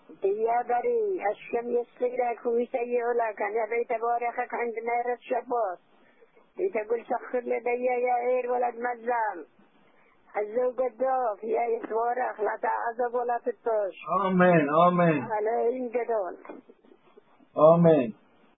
يا بري الشم يسقيك ويسيء لك أنا بيت بارخك عند نار الشباط تقول سخر لدي يا عير ولد مزام الزوج الضعف يا يتوارخ لا تعذب ولا تطش. آمين آمين على إن جدول. آمين.